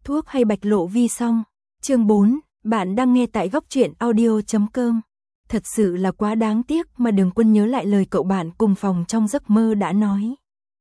thuốc hay bạch lộ vi xong. Chương 4, bạn đang nghe tại góc truyện audio.com. Thật sự là quá đáng tiếc mà Đường Quân nhớ lại lời cậu bạn cùng phòng trong giấc mơ đã nói.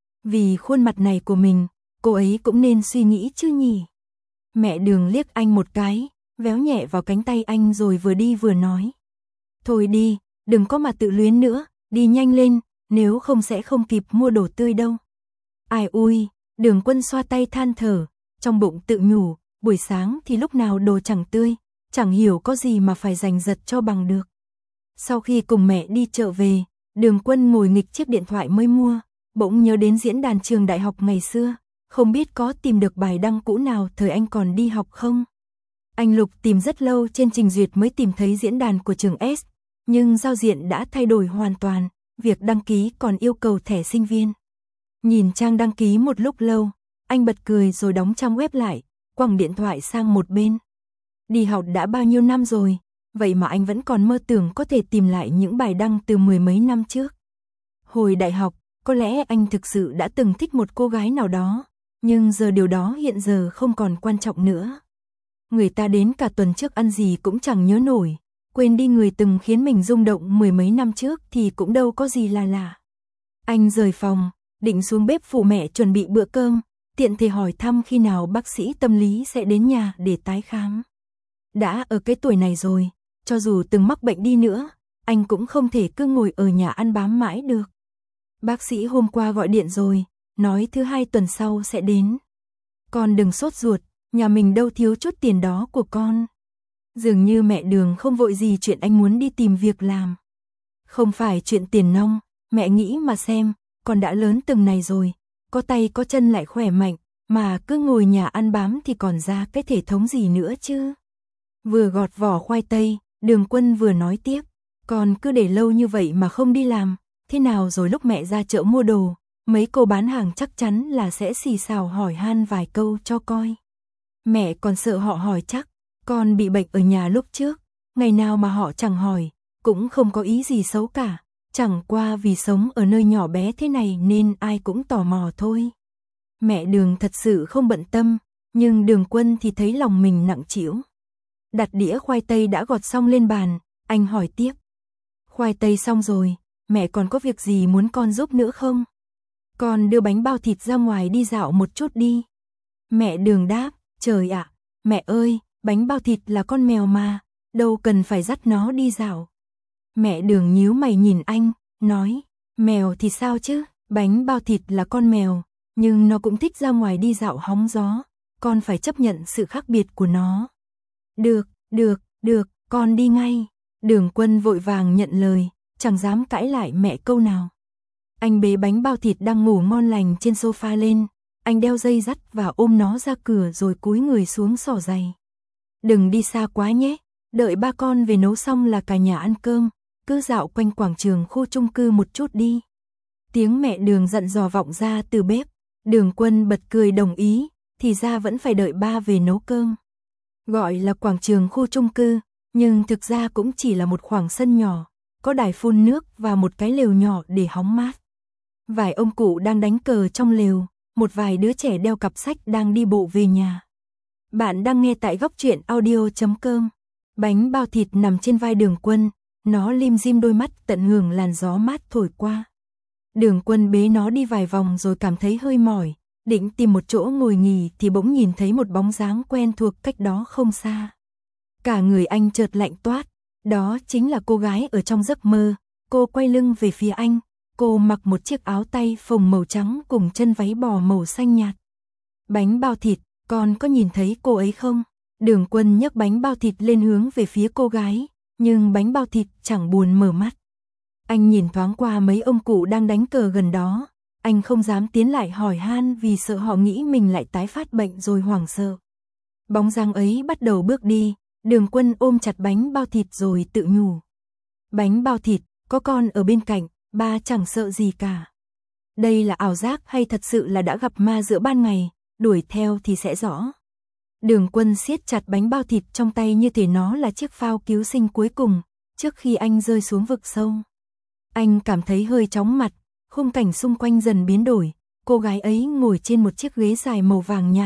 Vì khuôn mặt này của mình, cô ấy cũng nên suy nghĩ chứ nhỉ. Mẹ Đường liếc anh một cái, véo nhẹ vào cánh tay anh rồi vừa đi vừa nói. Thôi đi, đừng có mà tự luyến nữa, đi nhanh lên, nếu không sẽ không kịp mua đồ tươi đâu. Ai ui, Đường Quân xoa tay than thở, trong bụng tự nhủ, buổi sáng thì lúc nào đồ chẳng tươi, chẳng hiểu có gì mà phải giành giật cho bằng được. Sau khi cùng mẹ đi chợ về, Đường Quân ngồi nghịch chiếc điện thoại mới mua, bỗng nhớ đến diễn đàn trường đại học ngày xưa, không biết có tìm được bài đăng cũ nào thời anh còn đi học không. Anh lục tìm rất lâu trên trình duyệt mới tìm thấy diễn đàn của trường S, nhưng giao diện đã thay đổi hoàn toàn, việc đăng ký còn yêu cầu thẻ sinh viên. Nhìn trang đăng ký một lúc lâu, anh bật cười rồi đóng trang web lại, quẳng điện thoại sang một bên. Đi học đã bao nhiêu năm rồi, vậy mà anh vẫn còn mơ tưởng có thể tìm lại những bài đăng từ mười mấy năm trước. Hồi đại học, có lẽ anh thực sự đã từng thích một cô gái nào đó, nhưng giờ điều đó hiện giờ không còn quan trọng nữa. Người ta đến cả tuần trước ăn gì cũng chẳng nhớ nổi, quên đi người từng khiến mình rung động mười mấy năm trước thì cũng đâu có gì là lạ. Anh rời phòng, định xuống bếp phụ mẹ chuẩn bị bữa cơm, tiện thể hỏi thăm khi nào bác sĩ tâm lý sẽ đến nhà để tái khám. Đã ở cái tuổi này rồi, cho dù từng mắc bệnh đi nữa, anh cũng không thể cứ ngồi ở nhà ăn bám mãi được. Bác sĩ hôm qua gọi điện rồi, nói thứ hai tuần sau sẽ đến. Con đừng sốt ruột, nhà mình đâu thiếu chút tiền đó của con. Dường như mẹ Đường không vội gì chuyện anh muốn đi tìm việc làm. Không phải chuyện tiền nong, mẹ nghĩ mà xem, con đã lớn từng này rồi, có tay có chân lại khỏe mạnh, mà cứ ngồi nhà ăn bám thì còn ra cái thể thống gì nữa chứ. Vừa gọt vỏ khoai tây, Đường Quân vừa nói tiếp, con cứ để lâu như vậy mà không đi làm, thế nào rồi lúc mẹ ra chợ mua đồ, mấy cô bán hàng chắc chắn là sẽ xì xào hỏi han vài câu cho coi. Mẹ còn sợ họ hỏi chắc, con bị bệnh ở nhà lúc trước, ngày nào mà họ chẳng hỏi, cũng không có ý gì xấu cả, chẳng qua vì sống ở nơi nhỏ bé thế này nên ai cũng tò mò thôi. Mẹ Đường thật sự không bận tâm, nhưng Đường Quân thì thấy lòng mình nặng trĩu. Đặt đĩa khoai tây đã gọt xong lên bàn, anh hỏi tiếp. Khoai tây xong rồi, mẹ còn có việc gì muốn con giúp nữa không? Con đưa bánh bao thịt ra ngoài đi dạo một chút đi. Mẹ Đường đáp, trời ạ, mẹ ơi, bánh bao thịt là con mèo mà, đâu cần phải dắt nó đi dạo. Mẹ Đường nhíu mày nhìn anh, nói, mèo thì sao chứ, bánh bao thịt là con mèo, nhưng nó cũng thích ra ngoài đi dạo hóng gió, con phải chấp nhận sự khác biệt của nó. Được, con đi ngay. Đường Quân vội vàng nhận lời, chẳng dám cãi lại mẹ câu nào. Anh bế bánh bao thịt đang ngủ ngon lành trên sofa lên, anh đeo dây dắt và ôm nó ra cửa rồi cúi người xuống xỏ giày. Đừng đi xa quá nhé, đợi ba con về nấu xong là cả nhà ăn cơm, cứ dạo quanh quảng trường khu chung cư một chút đi. Tiếng mẹ Đường dặn dò vọng ra từ bếp, Đường Quân bật cười đồng ý, thì ra vẫn phải đợi ba về nấu cơm. Gọi là quảng trường khu chung cư, nhưng thực ra cũng chỉ là một khoảng sân nhỏ, có đài phun nước và một cái lều nhỏ để hóng mát. Vài ông cụ đang đánh cờ trong lều, một vài đứa trẻ đeo cặp sách đang đi bộ về nhà. Bạn đang nghe tại góc truyện audio.com. Bánh bao thịt nằm trên vai Đường Quân, nó lim dim đôi mắt tận hưởng làn gió mát thổi qua. Đường Quân bế nó đi vài vòng rồi cảm thấy hơi mỏi, định tìm một chỗ ngồi nghỉ thì bỗng nhìn thấy một bóng dáng quen thuộc cách đó không xa. Cả người anh chợt lạnh toát, đó chính là cô gái ở trong giấc mơ. Cô quay lưng về phía anh, cô mặc một chiếc áo tay phồng màu trắng cùng chân váy bò màu xanh nhạt. Bánh bao thịt, con có nhìn thấy cô ấy không? Đường Quân nhấc bánh bao thịt lên hướng về phía cô gái, nhưng bánh bao thịt chẳng buồn mở mắt. Anh nhìn thoáng qua mấy ông cụ đang đánh cờ gần đó, anh không dám tiến lại hỏi han vì sợ họ nghĩ mình lại tái phát bệnh rồi hoảng sợ. Bóng dáng ấy bắt đầu bước đi, Đường Quân ôm chặt bánh bao thịt rồi tự nhủ. Bánh bao thịt, có con ở bên cạnh, ba chẳng sợ gì cả. Đây là ảo giác hay thật sự là đã gặp ma giữa ban ngày, đuổi theo thì sẽ rõ. Đường Quân siết chặt bánh bao thịt trong tay như thể nó là chiếc phao cứu sinh cuối cùng, trước khi anh rơi xuống vực sâu. Anh cảm thấy hơi chóng mặt, khung cảnh xung quanh dần biến đổi, cô gái ấy ngồi trên một chiếc ghế dài màu vàng nhạt,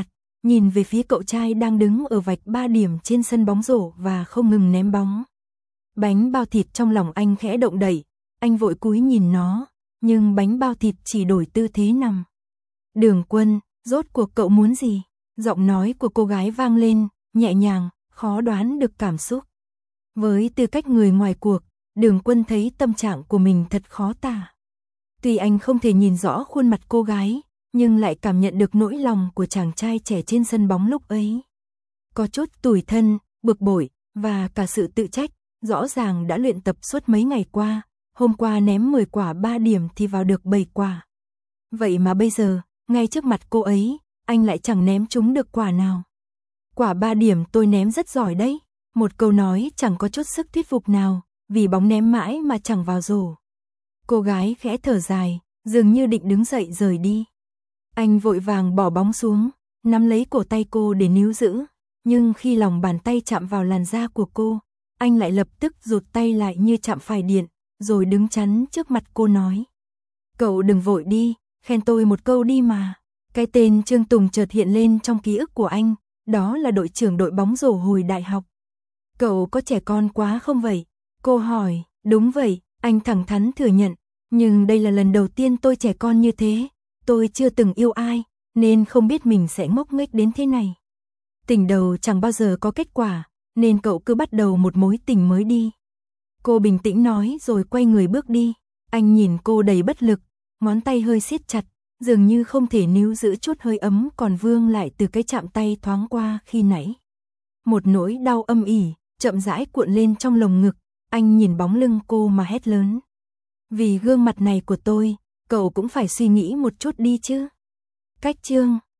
nhìn về phía cậu trai đang đứng ở vạch 3 điểm trên sân bóng rổ và không ngừng ném bóng. Bánh bao thịt trong lòng anh khẽ động đậy, anh vội cúi nhìn nó, nhưng bánh bao thịt chỉ đổi tư thế nằm. Đường Quân, rốt cuộc cậu muốn gì? Giọng nói của cô gái vang lên, nhẹ nhàng, khó đoán được cảm xúc. Với tư cách người ngoài cuộc, Đường Quân thấy tâm trạng của mình thật khó tả. Tuy anh không thể nhìn rõ khuôn mặt cô gái, nhưng lại cảm nhận được nỗi lòng của chàng trai trẻ trên sân bóng lúc ấy. Có chút tủi thân, bực bội, và cả sự tự trách, rõ ràng đã luyện tập suốt mấy ngày qua, hôm qua ném 10 quả 3 điểm thì vào được 7 quả. Vậy mà bây giờ, ngay trước mặt cô ấy, anh lại chẳng ném trúng được quả nào. Quả 3 điểm tôi ném rất giỏi đấy, một câu nói chẳng có chút sức thuyết phục nào, vì bóng ném mãi mà chẳng vào rổ. Cô gái khẽ thở dài, dường như định đứng dậy rời đi. Anh vội vàng bỏ bóng xuống, nắm lấy cổ tay cô để níu giữ, nhưng khi lòng bàn tay chạm vào làn da của cô, anh lại lập tức rụt tay lại như chạm phải điện, rồi đứng chắn trước mặt cô nói. Cậu đừng vội đi, khen tôi một câu đi mà. Cái tên Trương Tùng chợt hiện lên trong ký ức của anh, đó là đội trưởng đội bóng rổ hồi đại học. Cậu có trẻ con quá không vậy? Cô hỏi, đúng vậy, anh thẳng thắn thừa nhận, nhưng đây là lần đầu tiên tôi trẻ con như thế, tôi chưa từng yêu ai, nên không biết mình sẽ ngốc nghếch đến thế này. Tình đầu chẳng bao giờ có kết quả, nên cậu cứ bắt đầu một mối tình mới đi. Cô bình tĩnh nói rồi quay người bước đi, anh nhìn cô đầy bất lực, ngón tay hơi siết chặt, dường như không thể níu giữ chút hơi ấm còn vương lại từ cái chạm tay thoáng qua khi nãy. Một nỗi đau âm ỉ, chậm rãi cuộn lên trong lồng ngực, anh nhìn bóng lưng cô mà hét lớn. Vì gương mặt này của tôi, cậu cũng phải suy nghĩ một chút đi chứ. Cách chương